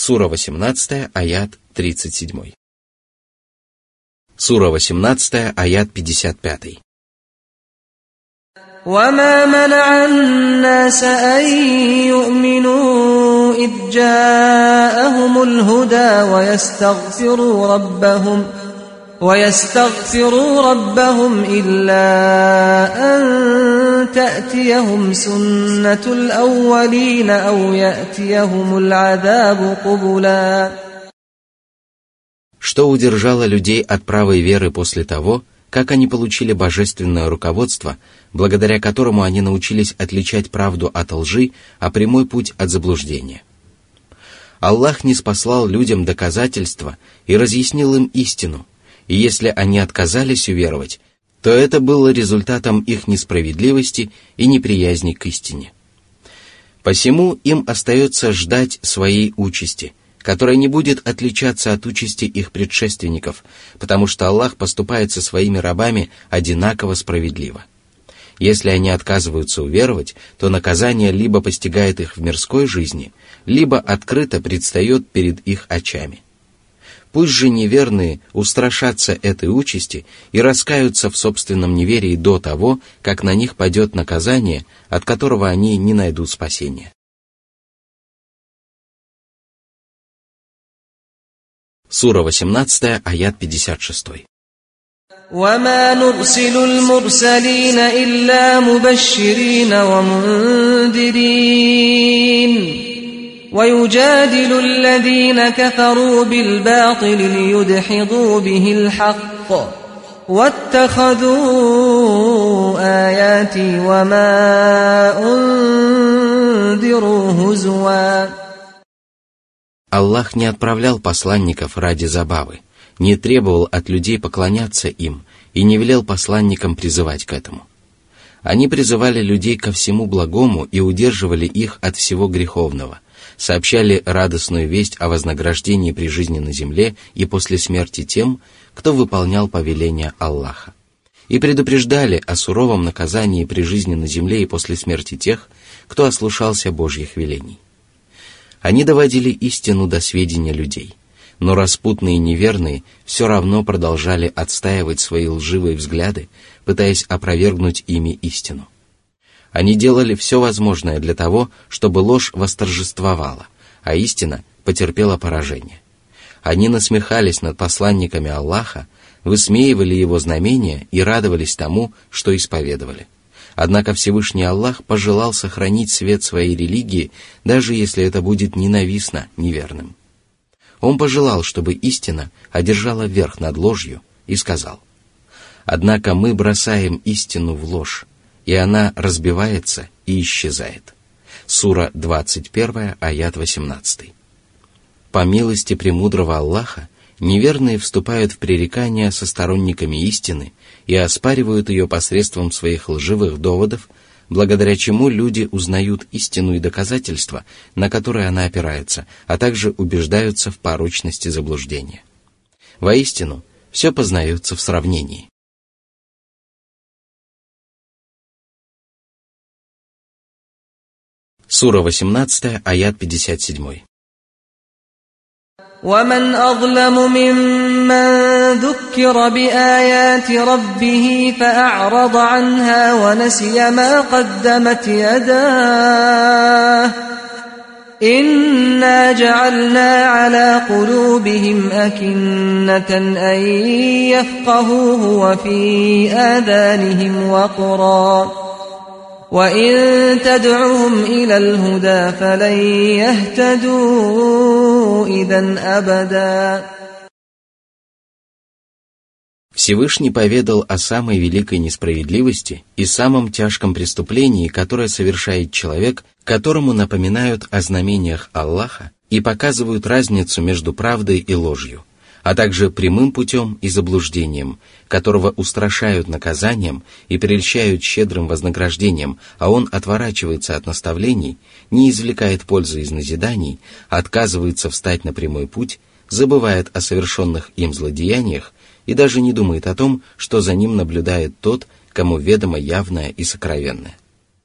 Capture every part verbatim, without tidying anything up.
Сура восемнадцатая, аят тридцать семь. Сура восемнадцатая, аят пятьдесят пять. وَمَا مَنَعَ النَّاسَ أَن يُؤْمِنُوا إِذْ جَاءَهُمُ الْهُدَى وَيَسْتَغْفِرُوا رَبَّهُمْ وَيَسْتَغْفِرُوا رَبَّهُمْ إِلَّا أَن تَأْتِيَهُمْ سُنَّةُ الْأَوَّلِينَ أَوْ يَأْتِيَهُمُ الْعَذَابُ قُبُلًا. Что удержало людей от правой веры после того, как они получили божественное руководство, благодаря которому они научились отличать правду от лжи, а прямой путь от заблуждения? Аллах ниспослал людям доказательства и разъяснил им истину, и если они отказались уверовать, то это было результатом их несправедливости и неприязни к истине. Посему им остается ждать своей участи, которая не будет отличаться от участи их предшественников, потому что Аллах поступает со своими рабами одинаково справедливо. Если они отказываются уверовать, то наказание либо постигает их в мирской жизни, либо открыто предстает перед их очами. Пусть же неверные устрашатся этой участи и раскаются в собственном неверии до того, как на них падет наказание, от которого они не найдут спасения. Сура восемнадцатая, аят пятьдесят шесть. وَمَا نُرْسِلُ الْمُرْسَلِينَ إِلَّا مُبَشِّرِينَ وَمُنذِرِينَ وَيُجَادِلُ الَّذِينَ كَفَرُوا بِالْبَاطِلِ لِيُدْحِضُوا بِهِ الْحَقَّ وَاتَّخَذُوا آيَاتِي وَمَا أُنذِرُوا هُزُوًا. Аллах не отправлял посланников ради забавы, не требовал от людей поклоняться им и не велел посланникам призывать к этому. Они призывали людей ко всему благому и удерживали их от всего греховного, сообщали радостную весть о вознаграждении при жизни на земле и после смерти тем, кто выполнял повеления Аллаха, и предупреждали о суровом наказании при жизни на земле и после смерти тех, кто ослушался Божьих велений. Они доводили истину до сведения людей, но распутные и неверные все равно продолжали отстаивать свои лживые взгляды, пытаясь опровергнуть ими истину. Они делали все возможное для того, чтобы ложь восторжествовала, а истина потерпела поражение. Они насмехались над посланниками Аллаха, высмеивали его знамения и радовались тому, что исповедовали. Однако Всевышний Аллах пожелал сохранить свет своей религии, даже если это будет ненавистно неверным. Он пожелал, чтобы истина одержала верх над ложью, и сказал: «Однако мы бросаем истину в ложь, и она разбивается и исчезает». Сура двадцать первая, аят восемнадцатый. По милости премудрого Аллаха, неверные вступают в пререкания со сторонниками истины и оспаривают ее посредством своих лживых доводов, благодаря чему люди узнают истину и доказательства, на которые она опирается, а также убеждаются в порочности заблуждения. Воистину, все познается в сравнении. Сура восемнадцатая, аят пятьдесят семь. وَمَنْ أَظْلَمُ مِمَّنْ ذُكِّرَ بِآيَاتِ رَبِّهِ فَأَعْرَضَ عَنْهَا وَنَسِيَ مَا قَدَّمَتْ يَدَاهُ إِنَّا جَعَلْنَا عَلَى قُلُوبِهِمْ أَكِنَّةً أَنْ يَفْقَهُوهُ وَفِي آذَانِهِمْ وَقْرًا وَإِن تَدْعُهُمْ إِلَى الْهُدَى فَلَن يَهْتَدُوا إِذًا أَبَدًا. Всевышний поведал о самой великой несправедливости и самом тяжком преступлении, которое совершает человек, которому напоминают о знамениях Аллаха и показывают разницу между правдой и ложью, а также прямым путем и заблуждением, которого устрашают наказанием и прельщают щедрым вознаграждением, а он отворачивается от наставлений, не извлекает пользы из назиданий, отказывается встать на прямой путь, забывает о совершенных им злодеяниях и даже не думает о том, что за ним наблюдает тот, кому ведомо явное и сокровенное.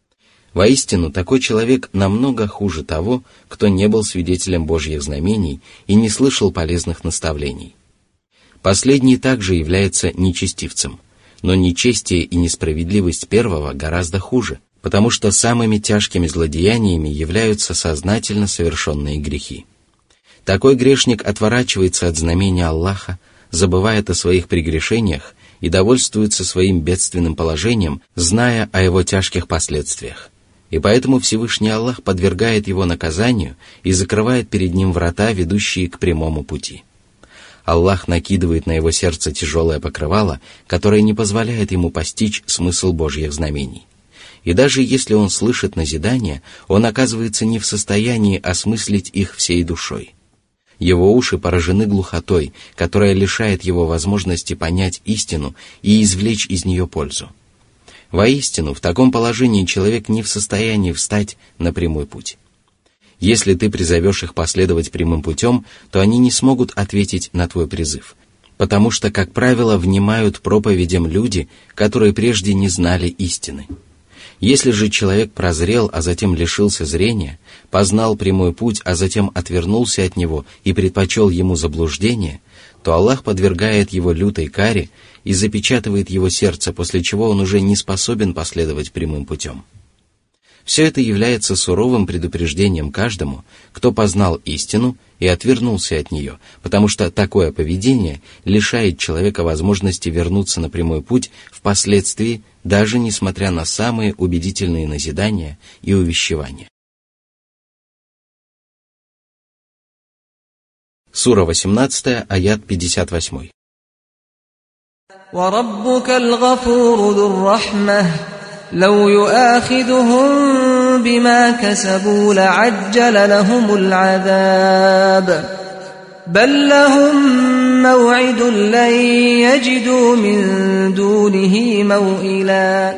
Воистину, такой человек намного хуже того, кто не был свидетелем Божьих знамений и не слышал полезных наставлений. Последний также является нечестивцем, но нечестие и несправедливость первого гораздо хуже, потому что самыми тяжкими злодеяниями являются сознательно совершенные грехи. Такой грешник отворачивается от знамения Аллаха, забывает о своих прегрешениях и довольствуется своим бедственным положением, зная о его тяжких последствиях. И поэтому Всевышний Аллах подвергает его наказанию и закрывает перед ним врата, ведущие к прямому пути. Аллах накидывает на его сердце тяжелое покрывало, которое не позволяет ему постичь смысл Божьих знамений. И даже если он слышит назидания, он оказывается не в состоянии осмыслить их всей душой. Его уши поражены глухотой, которая лишает его возможности понять истину и извлечь из нее пользу. Воистину, в таком положении человек не в состоянии встать на прямой путь. Если ты призовешь их последовать прямым путем, то они не смогут ответить на твой призыв, потому что, как правило, внимают проповедям люди, которые прежде не знали истины. Если же человек прозрел, а затем лишился зрения, познал прямой путь, а затем отвернулся от него и предпочел ему заблуждение, то Аллах подвергает его лютой каре и запечатывает его сердце, после чего он уже не способен последовать прямым путем. Все это является суровым предупреждением каждому, кто познал истину и отвернулся от нее, потому что такое поведение лишает человека возможности вернуться на прямой путь впоследствии, даже несмотря на самые убедительные назидания и увещевания. Сура восемнадцатая, аят пятьдесят восемь. وَرَبُّكَ الْغَفُورُ ذُو الرَّحْمَةِ لَوْ يُؤَاخِذُهُم بِمَا كَسَبُوا لَعَجَّلَ لَهُمُ الْعَذَابَ بَل لَّهُم مَّوْعِدٌ لَّن يَجِدُوا مِن دُونِهِ مَوْئِلًا.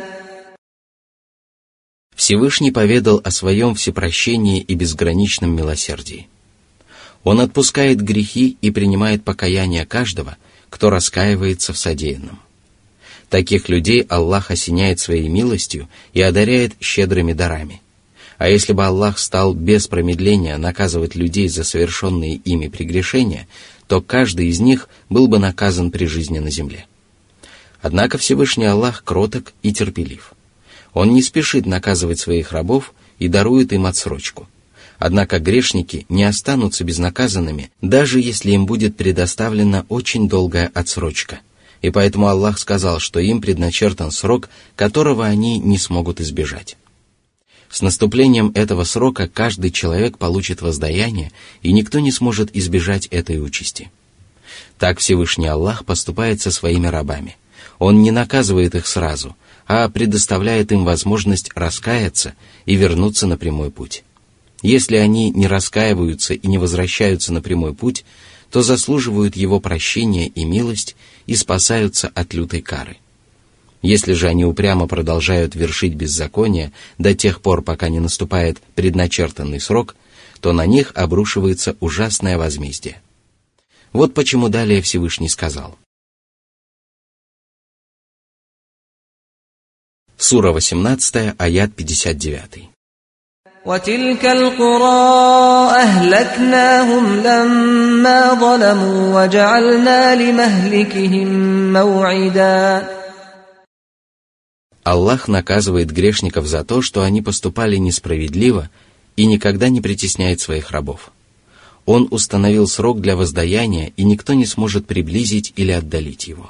Всевышний поведал о своем всепрощении и безграничном милосердии. Он отпускает грехи и принимает покаяние каждого, кто раскаивается в содеянном. Таких людей Аллах осеняет своей милостью и одаряет щедрыми дарами. А если бы Аллах стал без промедления наказывать людей за совершенные ими прегрешения, то каждый из них был бы наказан при жизни на земле. Однако Всевышний Аллах кроток и терпелив. Он не спешит наказывать своих рабов и дарует им отсрочку. Однако грешники не останутся безнаказанными, даже если им будет предоставлена очень долгая отсрочка. И поэтому Аллах сказал, что им предначертан срок, которого они не смогут избежать. С наступлением этого срока каждый человек получит воздаяние, и никто не сможет избежать этой участи. Так Всевышний Аллах поступает со своими рабами. Он не наказывает их сразу, а предоставляет им возможность раскаяться и вернуться на прямой путь. Если они не раскаиваются и не возвращаются на прямой путь, то заслуживают его прощения и милость и спасаются от лютой кары. Если же они упрямо продолжают вершить беззаконие до тех пор, пока не наступает предначертанный срок, то на них обрушивается ужасное возмездие. Вот почему далее Всевышний сказал. Сура восемнадцатая, аят пятьдесят девять. وَتِلْكَ الْقُرَىٰ أَهْلَكْنَاهُمْ لَمَّا ظَلَمُوا وَجَعَلْنَا لِمَهْلِكِهِم مَّوْعِدًا. Аллах наказывает грешников за то, что они поступали несправедливо и никогда не притесняет своих рабов. Он установил срок для воздаяния, и никто не сможет приблизить или отдалить его.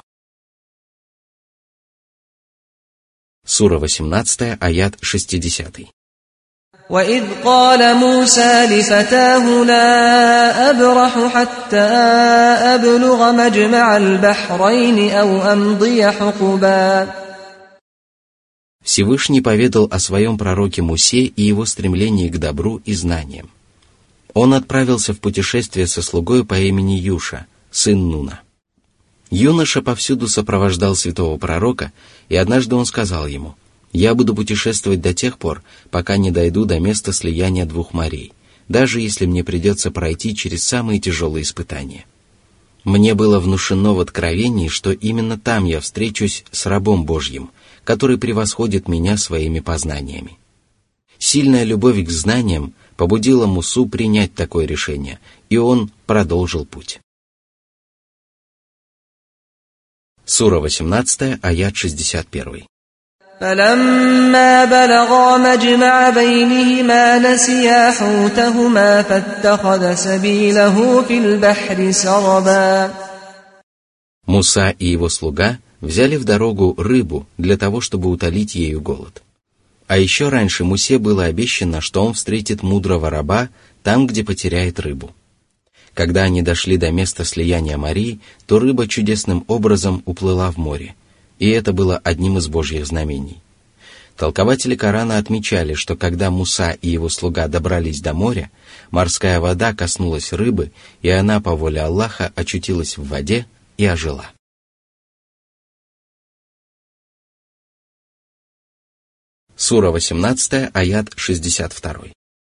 Сура восемнадцатая, аят шестьдесят. وَإِذْ قَالَ مُوسَى لِفَتَاهُ لَا أَبْرَحُ حَتَّى أَبْلُغَ مَجْمَعَ الْبَحْرَيْنِ أَوْ أَمْضِيَ حُقُبًا. Всевышний поведал о своем пророке Мусе и его стремлении к добру и знаниям. Он отправился в путешествие со слугой по имени Юша, сын Нуна. Юноша повсюду сопровождал святого пророка, и однажды он сказал ему: «Я буду путешествовать до тех пор, пока не дойду до места слияния двух морей, даже если мне придется пройти через самые тяжелые испытания. Мне было внушено в откровении, что именно там я встречусь с рабом Божьим, который превосходит меня своими познаниями». Сильная любовь к знаниям побудила Мусу принять такое решение, и он продолжил путь. Сура восемнадцатая, аят шестьдесят один. فَلَمَّا بَلَغَا مَجْمَعَ بَيْنِهِمَا نَسِيَا حُوتَهُمَا فَاتَّخَذَ سَبِيلَهُ فِي الْبَحْرِ سَرَبًا. Муса и его слуга взяли в дорогу рыбу для того, чтобы утолить ею голод. А еще раньше Мусе было обещано, что он встретит мудрого раба там, где потеряет рыбу. Когда они дошли до места слияния морей, то рыба чудесным образом уплыла в море, и это было одним из Божьих знамений. Толкователи Корана отмечали, что когда Муса и его слуга добрались до моря, морская вода коснулась рыбы, и она по воле Аллаха очутилась в воде и ожила. Сура восемнадцатая, аят шестьдесят два.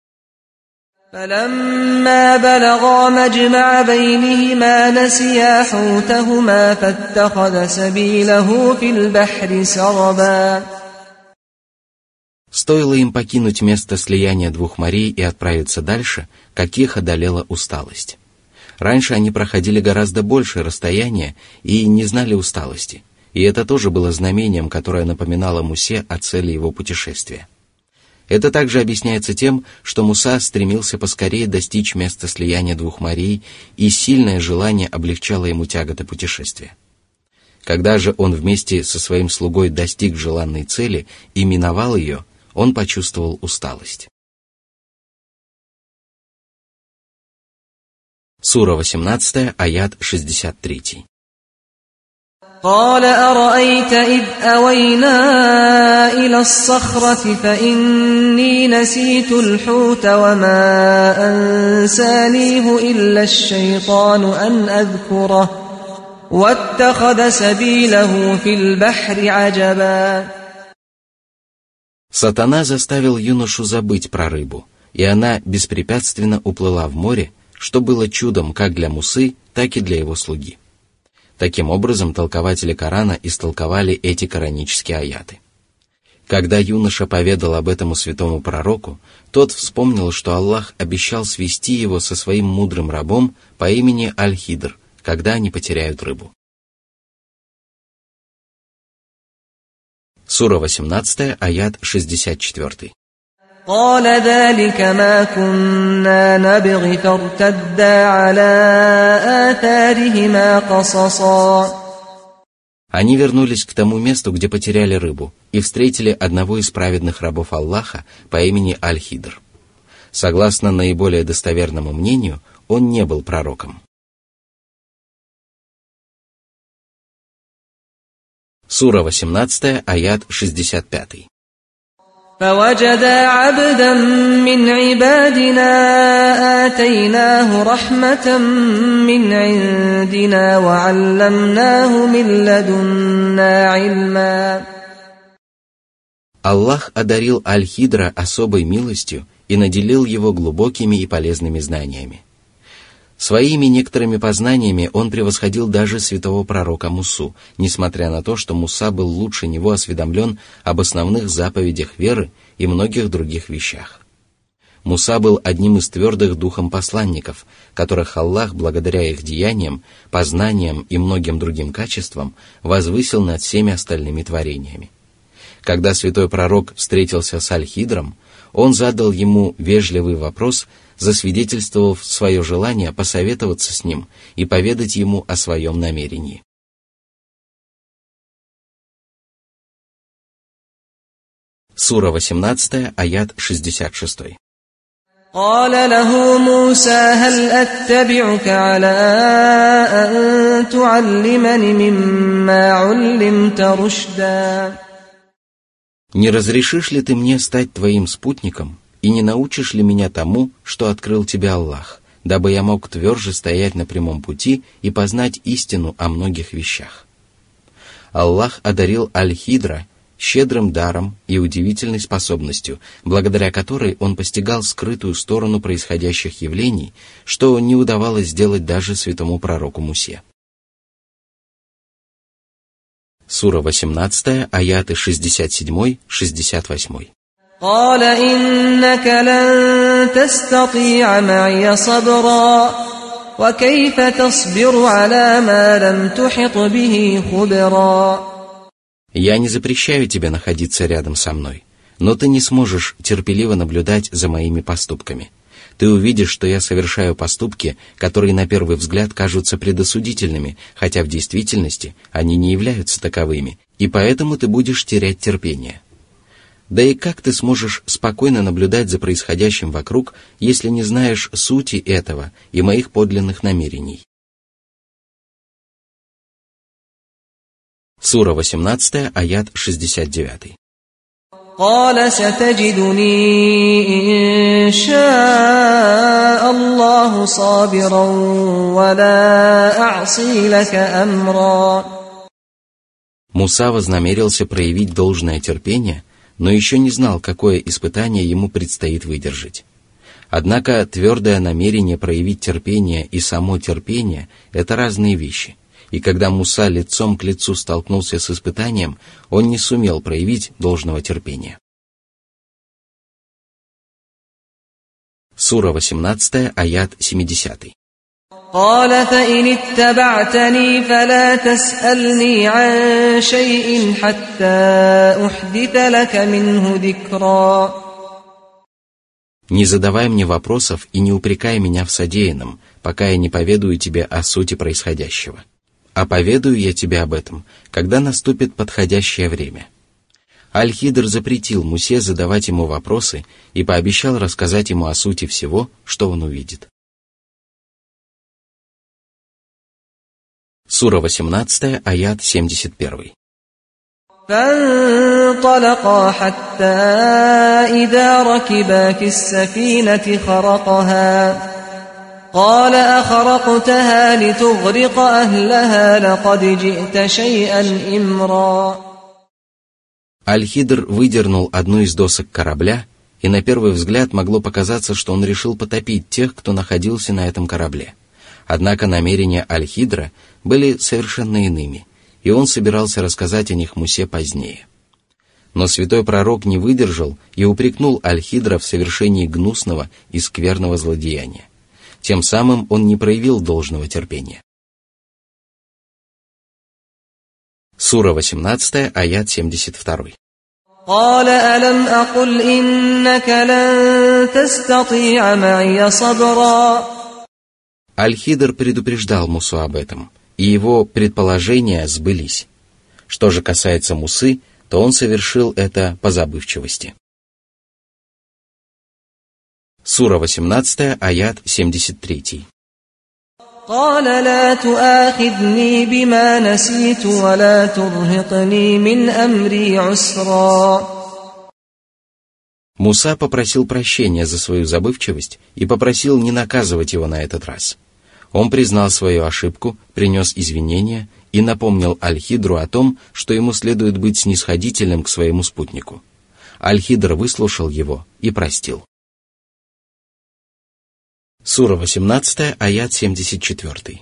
فَلَمَّا بَلَغَا مَجْمَعَ بَيْنِهِمَا نَسِيَا حُوتَهُمَا فَاتَّخَذَ سَبِيلَهُ فِي الْبَحْرِ سَرَبًا. Стоило им покинуть место слияния двух морей и отправиться дальше, как их одолела усталость. Раньше они проходили гораздо большее расстояние и не знали усталости, и это тоже было знамением, которое напоминало Мусе о цели его путешествия. Это также объясняется тем, что Муса стремился поскорее достичь места слияния двух морей, и сильное желание облегчало ему тяготы путешествия. Когда же он вместе со своим слугой достиг желанной цели и миновал ее, он почувствовал усталость. Сура восемнадцатая, аят шестьдесят три. قال أرأيت إذ أوينا إلى الصخرة فإني نسيت الحوت وما أنسانيه إلا الشيطان أن أذكره واتخذ سبيله في البحر عجبا. Сатана заставил юношу забыть про рыбу, и она беспрепятственно уплыла в море, что было чудом как для Мусы, так и для его слуги. Таким образом, толкователи Корана истолковали эти коранические аяты. Когда юноша поведал об этом святому пророку, тот вспомнил, что Аллах обещал свести его со своим мудрым рабом по имени Аль-Хидр, когда они потеряют рыбу. Сура восемнадцатая, аят шестьдесят четыре. قال ذلك ما كنا نبغي فارتدا على آثارهما قصصا. Они вернулись к тому месту, где потеряли рыбу, и встретили одного из праведных рабов Аллаха по имени Аль-Хидр. Согласно наиболее достоверному мнению, он не был пророком. Сура восемнадцатая, аят шестьдесят пять. فوجدا عبدا من عبادنا آتيناه رحمة من عندنا وعلمناه من لدنا علما. Аллах одарил Аль-Хидра особой милостью и наделил его глубокими и полезными знаниями. Своими некоторыми познаниями он превосходил даже святого пророка Мусу, несмотря на то, что Муса был лучше него осведомлен об основных заповедях веры и многих других вещах. Муса был одним из твердых духом посланников, которых Аллах, благодаря их деяниям, познаниям и многим другим качествам, возвысил над всеми остальными творениями. Когда святой пророк встретился с Аль-Хидром, он задал ему вежливый вопрос, засвидетельствовав свое желание посоветоваться с ним и поведать ему о своем намерении. Сура восемнадцатая, аят шестьдесят шесть. قال له موسى هل أتبعك على أن تعلمني مما علمت رشدا. Не разрешишь ли ты мне стать твоим спутником и не научишь ли меня тому, что открыл тебе Аллах, дабы я мог тверже стоять на прямом пути и познать истину о многих вещах? Аллах одарил Аль-Хидра щедрым даром и удивительной способностью, благодаря которой он постигал скрытую сторону происходящих явлений, что не удавалось сделать даже святому пророку Мусе. Сура восемнадцатая, аяты шестьдесят семь шестьдесят восемь. قال إنك لن تستطيع معي صبرا وكيف تصبر على ما لم تحط به خبرا. Я не запрещаю тебе находиться рядом со мной, но ты не сможешь терпеливо наблюдать за моими поступками. Ты увидишь, что я совершаю поступки, которые на первый взгляд кажутся предосудительными, хотя в действительности они не являются таковыми, и поэтому ты будешь терять терпение. Да и как ты сможешь спокойно наблюдать за происходящим вокруг, если не знаешь сути этого и моих подлинных намерений? Сура восемнадцатая, аят шестьдесят девять. قال ستجدني إن شاء الله صابرا ولا أعصي لك أمرا. Муса вознамерился проявить должное терпение, но еще не знал, какое испытание ему предстоит выдержать. Однако твердое намерение проявить терпение и само терпение – это разные вещи, и когда Муса лицом к лицу столкнулся с испытанием, он не сумел проявить должного терпения. Сура восемнадцатая, аят семидесятый. قال فإن اتبعتني فلا تسألني عن شيء حتى أحدث لك منه ذكرا. Не задавай мне вопросов и не упрекай меня в содеянном, пока я не поведаю тебе о сути происходящего. А поведаю я тебе об этом, когда наступит подходящее время. Аль-Хидр запретил Мусе задавать ему вопросы и пообещал рассказать ему о сути всего, что он увидит. Сура восемнадцатая, аят семьдесят один. فانطلقا حتى إذا ركبا في السفينة خرقها قال أخرقتها لتغرق أهلها لقد جئت شيئا إمرا. Аль-Хидр выдернул одну из досок корабля, и на первый взгляд могло показаться, что он решил потопить тех, кто находился на этом корабле. Однако намерения Аль-Хидра были совершенно иными, и он собирался рассказать о них Мусе позднее. Но святой пророк не выдержал и упрекнул Аль-Хидра в совершении гнусного и скверного злодеяния. Тем самым он не проявил должного терпения. Сура восемнадцатая, аят семьдесят два. قال ألم أقل إنك لن تستطيع معي صبرا. Аль-Хидр предупреждал Мусу об этом, и его предположения сбылись. Что же касается Мусы, то он совершил это по забывчивости. Сура восемнадцатая, аят семьдесят три. قال لا تؤاخذني بما نسيت ولا ترهقني من أمري عسرا. Муса попросил прощения за свою забывчивость и попросил не наказывать его на этот раз. Он признал свою ошибку, принес извинения и напомнил Аль-Хидру о том, что ему следует быть снисходительным к своему спутнику. Аль-Хидр выслушал его и простил. Сура восемнадцатая, аят семьдесят четыре.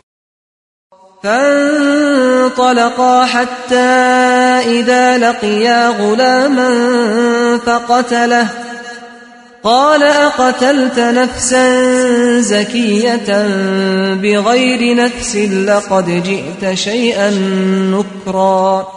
فانطلقا حتى إذا لقيا غلاما فقتله قال أقتلت نفسا زكية بغير نفس لقد جئت شيئا نكرا.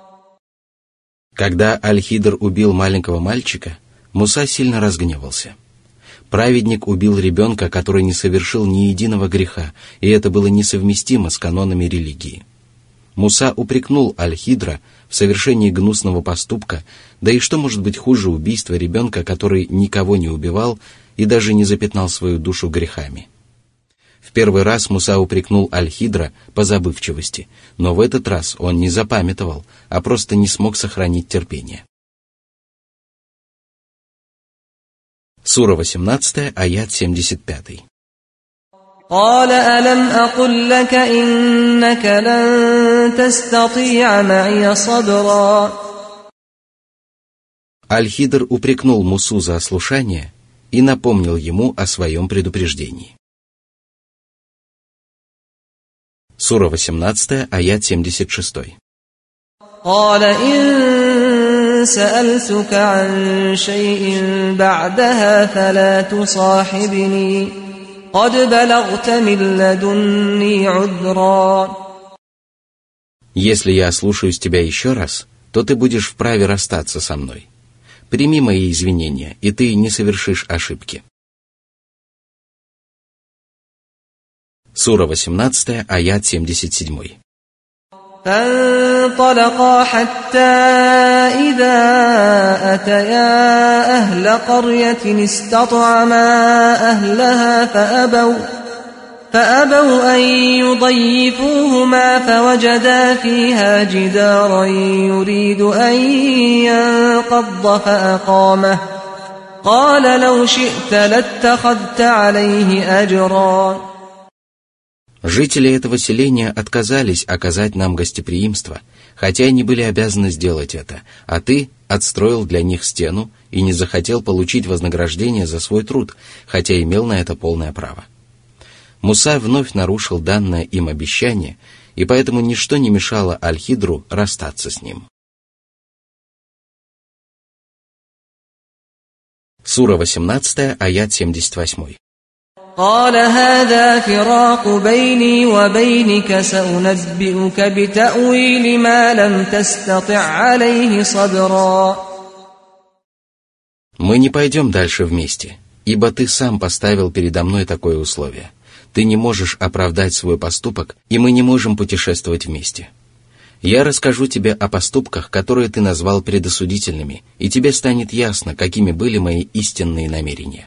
Когда Аль-Хидр убил маленького мальчика, Муса сильно разгневался. Праведник убил ребенка, который не совершил ни единого греха, и это было несовместимо с канонами религии. Муса упрекнул Аль-Хидра в совершении гнусного поступка, да и что может быть хуже убийства ребенка, который никого не убивал и даже не запятнал свою душу грехами. В первый раз Муса упрекнул Аль-Хидра по забывчивости, но в этот раз он не запамятовал, а просто не смог сохранить терпение. Сура восемнадцатая, аят семьдесят пять. قال ألم أقل لك إنك لن تستطيع معي صبرا. Аль-Хидр упрекнул Мусу за ослушание и напомнил ему о своем предупреждении. Сура восемнадцатая, аят семьдесят шесть. قال إن سألتك عن شيء بعدها فلا تصاحبني قد بلغت من لدني عذرا. Если я ослушаюсь тебя еще раз, то ты будешь вправе расстаться со мной. Прими мои извинения, и ты не совершишь ошибки. Сура восемнадцатая, аят семьдесят семь. فانطلقا حتى إذا أتيا أهل قرية استطعما أهلها فأبوا فأبوا أن يضيفوهما فوجدا فيها جدارا يريد أن ينقض فأقامه قال لو شئت لاتخذت عليه أجرا. Жители этого селения отказались оказать нам гостеприимство, хотя и не были обязаны сделать это, а ты отстроил для них стену и не захотел получить вознаграждение за свой труд, хотя имел на это полное право. Муса вновь нарушил данное им обещание, и поэтому ничто не мешало Аль-Хидру расстаться с ним. Сура восемнадцатая, аят семьдесят восемь. قال هذا فراق بيني وبينك سأنبئك بتأويل ما لم تستطع عليه صبرا. Мы не пойдем дальше вместе, ибо ты сам поставил передо мной такое условие. Ты не можешь оправдать свой поступок, и мы не можем путешествовать вместе. Я расскажу тебе о поступках, которые ты назвал предосудительными, и тебе станет ясно, какими были мои истинные намерения.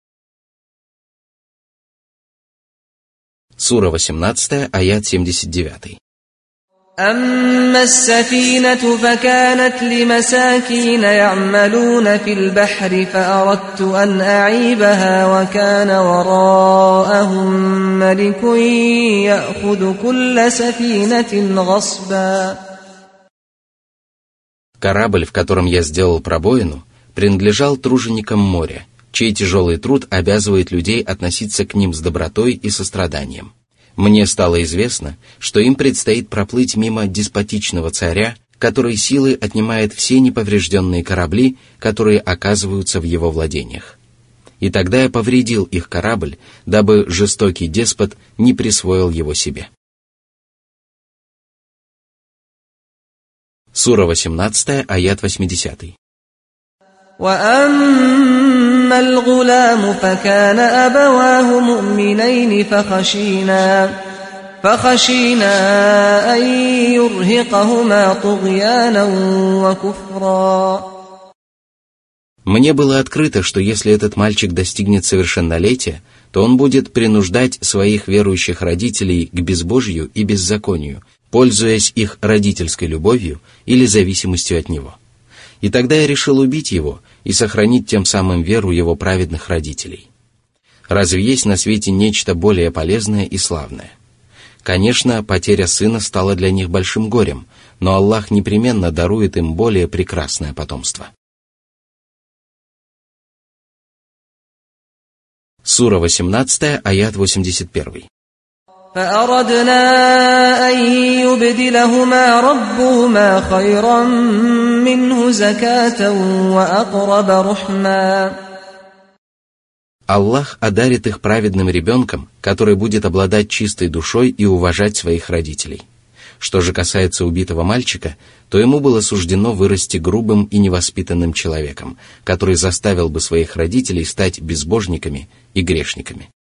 Сура восемнадцатая, аят семьдесят девять. أما السفينة فكانت لمساكين يعملون في البحر فأردت أن أعيبها وكان وراءهم ملك يأخذ كل سفينة غصبا. Корабль, в котором я сделал пробоину, принадлежал труженикам моря, чей тяжелый труд обязывает людей относиться к ним с добротой и состраданием. Мне стало известно, что им предстоит проплыть мимо деспотичного царя, который силой отнимает все неповрежденные корабли, которые оказываются в его владениях. И тогда я повредил их корабль, дабы жестокий деспот не присвоил его себе. Сура восемнадцатая, аят восьмидесятый. وأما الغلام فكان أبواه مؤمنين فخشينا فخشينا أن يرهقهما طغيانا وكفرا. Мне было открыто, что если этот мальчик достигнет совершеннолетия, то он будет принуждать своих верующих родителей к безбожию и беззаконию, пользуясь их родительской любовью или зависимостью от него. И тогда я решил убить его и сохранить тем самым веру его праведных родителей. Разве есть на свете нечто более полезное и славное? Конечно, потеря сына стала для них большим горем, но Аллах непременно дарует им более прекрасное потомство. Сура восемнадцатая, аят восемьдесят один. فأردنا أن يبدلهما ربهما خيرا منه زكاة وأقرب رحما. Аллах одарит их праведным ребенком, который будет обладать чистой душой и уважать своих родителей. Что же касается убитого мальчика, то ему было суждено вырасти грубым и невоспитанным человеком, который заставил бы своих родителей стать безбожниками и грешниками.